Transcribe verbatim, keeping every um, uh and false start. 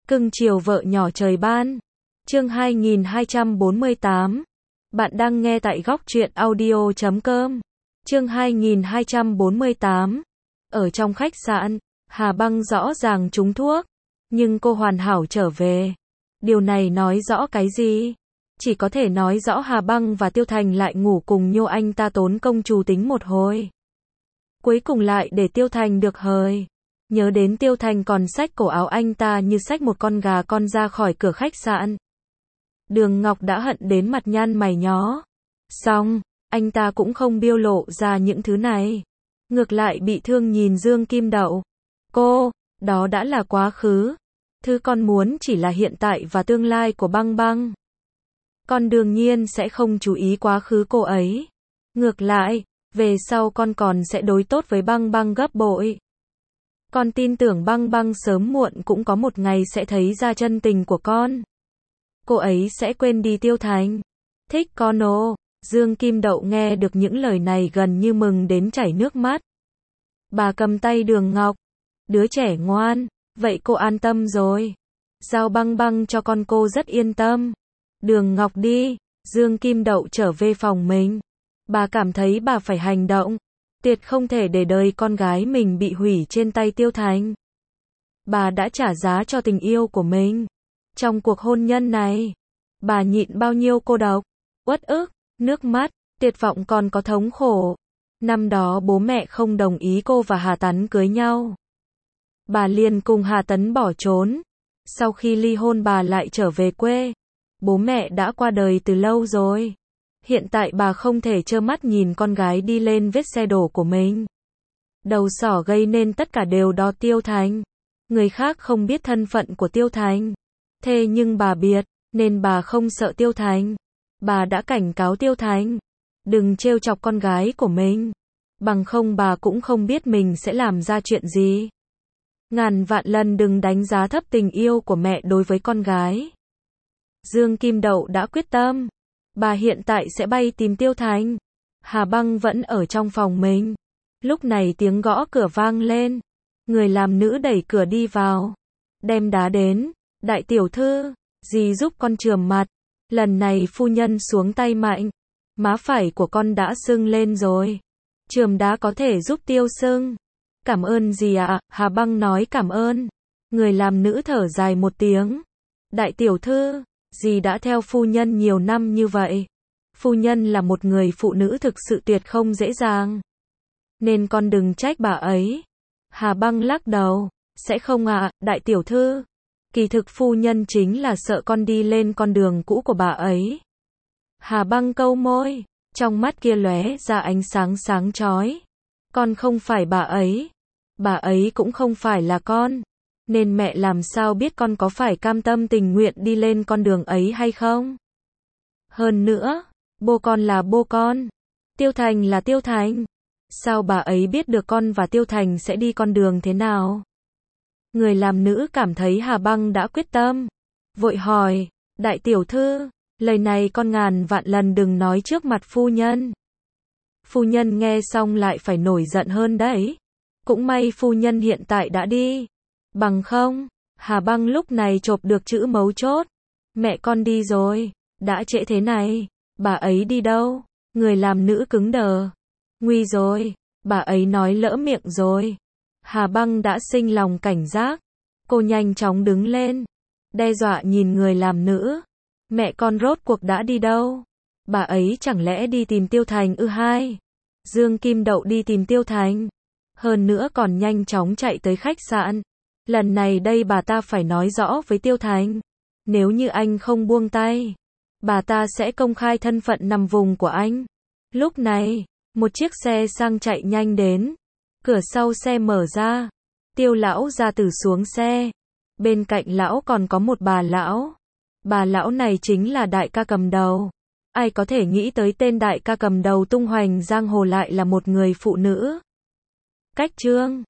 Cưng chiều vợ nhỏ trời ban. Chương hai nghìn hai trăm bốn mươi tám. Bạn đang nghe tại góc truyện audio chấm com. Chương hai nghìn hai trăm bốn mươi tám. Ở trong khách sạn, Hà Băng rõ ràng trúng thuốc, nhưng cô hoàn hảo trở về. Điều này nói rõ cái gì? Chỉ có thể nói rõ Hà Băng và Tiêu Thành lại ngủ cùng nhau, anh ta tốn công trù tính một hồi. Cuối cùng lại để Tiêu Thành được hời. Nhớ đến Tiêu Thành còn xách cổ áo anh ta như xách một con gà con ra khỏi cửa khách sạn. Đường Ngọc đã hận đến mặt nhăn mày nhó. Xong, anh ta cũng không biêu lộ ra những thứ này. Ngược lại bị thương nhìn Dương Kim Đậu. Cô, đó đã là quá khứ. Thứ con muốn chỉ là hiện tại và tương lai của Băng Băng. Con đương nhiên sẽ không chú ý quá khứ cô ấy. Ngược lại, về sau con còn sẽ đối tốt với Băng Băng gấp bội. Con tin tưởng Băng Băng sớm muộn cũng có một ngày sẽ thấy ra chân tình của con. Cô ấy sẽ quên đi Tiêu Thành. Thích con ồ. Dương Kim Đậu nghe được những lời này gần như mừng đến chảy nước mắt. Bà cầm tay Đường Ngọc. Đứa trẻ ngoan, vậy cô an tâm rồi. Giao Băng Băng cho con, cô rất yên tâm. Đường Ngọc đi. Dương Kim Đậu trở về phòng mình. Bà cảm thấy bà phải hành động. Tuyệt không thể để đời con gái mình bị hủy trên tay Tiêu Thành. Bà đã trả giá cho tình yêu của mình. Trong cuộc hôn nhân này, bà nhịn bao nhiêu cô độc, uất ức, nước mắt, tuyệt vọng, còn có thống khổ. Năm đó bố mẹ không đồng ý cô và Hà Tấn cưới nhau. Bà liền cùng Hà Tấn bỏ trốn. Sau khi ly hôn bà lại trở về quê. Bố mẹ đã qua đời từ lâu rồi. Hiện tại bà không thể trơ mắt nhìn con gái đi lên vết xe đổ của mình. Đầu sỏ gây nên tất cả đều do Tiêu Thành. Người khác không biết thân phận của Tiêu Thành. Thế nhưng bà biết, nên bà không sợ Tiêu Thành. Bà đã cảnh cáo Tiêu Thành. Đừng trêu chọc con gái của mình. Bằng không bà cũng không biết mình sẽ làm ra chuyện gì. Ngàn vạn lần đừng đánh giá thấp tình yêu của mẹ đối với con gái. Dương Kim Đậu đã quyết tâm. Bà hiện tại sẽ bay tìm Tiêu Thành. Hà Băng vẫn ở trong phòng mình. Lúc này tiếng gõ cửa vang lên. Người làm nữ đẩy cửa đi vào. Đem đá đến. Đại tiểu thư, dì giúp con chườm mặt. Lần này phu nhân xuống tay mạnh. Má phải của con đã sưng lên rồi. Chườm đá có thể giúp tiêu sưng. Cảm ơn dì ạ. À. Hà Băng nói cảm ơn. Người làm nữ thở dài một tiếng. Đại tiểu thư, dì đã theo phu nhân nhiều năm như vậy. Phu nhân là một người phụ nữ thực sự tuyệt không dễ dàng. Nên con đừng trách bà ấy. Hà Băng lắc đầu. Sẽ không ạ, à, đại tiểu thư. Kỳ thực phu nhân chính là sợ con đi lên con đường cũ của bà ấy. Hà Băng câu môi. Trong mắt kia lóe ra ánh sáng sáng chói. Con không phải bà ấy. Bà ấy cũng không phải là con. Nên mẹ làm sao biết con có phải cam tâm tình nguyện đi lên con đường ấy hay không? Hơn nữa, bố con là bố con. Tiêu Thành là Tiêu Thành. Sao bà ấy biết được con và Tiêu Thành sẽ đi con đường thế nào? Người làm nữ cảm thấy Hà Băng đã quyết tâm. Vội hỏi, đại tiểu thư, lời này con ngàn vạn lần đừng nói trước mặt phu nhân. Phu nhân nghe xong lại phải nổi giận hơn đấy. Cũng may phu nhân hiện tại đã đi. Bằng không, Hà Băng lúc này chộp được chữ mấu chốt. Mẹ con đi rồi, đã trễ thế này, bà ấy đi đâu? Người làm nữ cứng đờ. Nguy rồi, bà ấy nói lỡ miệng rồi. Hà Băng đã sinh lòng cảnh giác. Cô nhanh chóng đứng lên, đe dọa nhìn người làm nữ. Mẹ con rốt cuộc đã đi đâu? Bà ấy chẳng lẽ đi tìm Tiêu Thành ư? Hai. Dương Kim Đậu đi tìm Tiêu Thành. Hơn nữa còn nhanh chóng chạy tới khách sạn. Lần này đây bà ta phải nói rõ với Tiêu Thành. Nếu như anh không buông tay, bà ta sẽ công khai thân phận nằm vùng của anh. Lúc này, một chiếc xe sang chạy nhanh đến. Cửa sau xe mở ra. Tiêu lão gia tử xuống xe. Bên cạnh lão còn có một bà lão. Bà lão này chính là đại ca cầm đầu. Ai có thể nghĩ tới tên đại ca cầm đầu tung hoành giang hồ lại là một người phụ nữ. Cách chương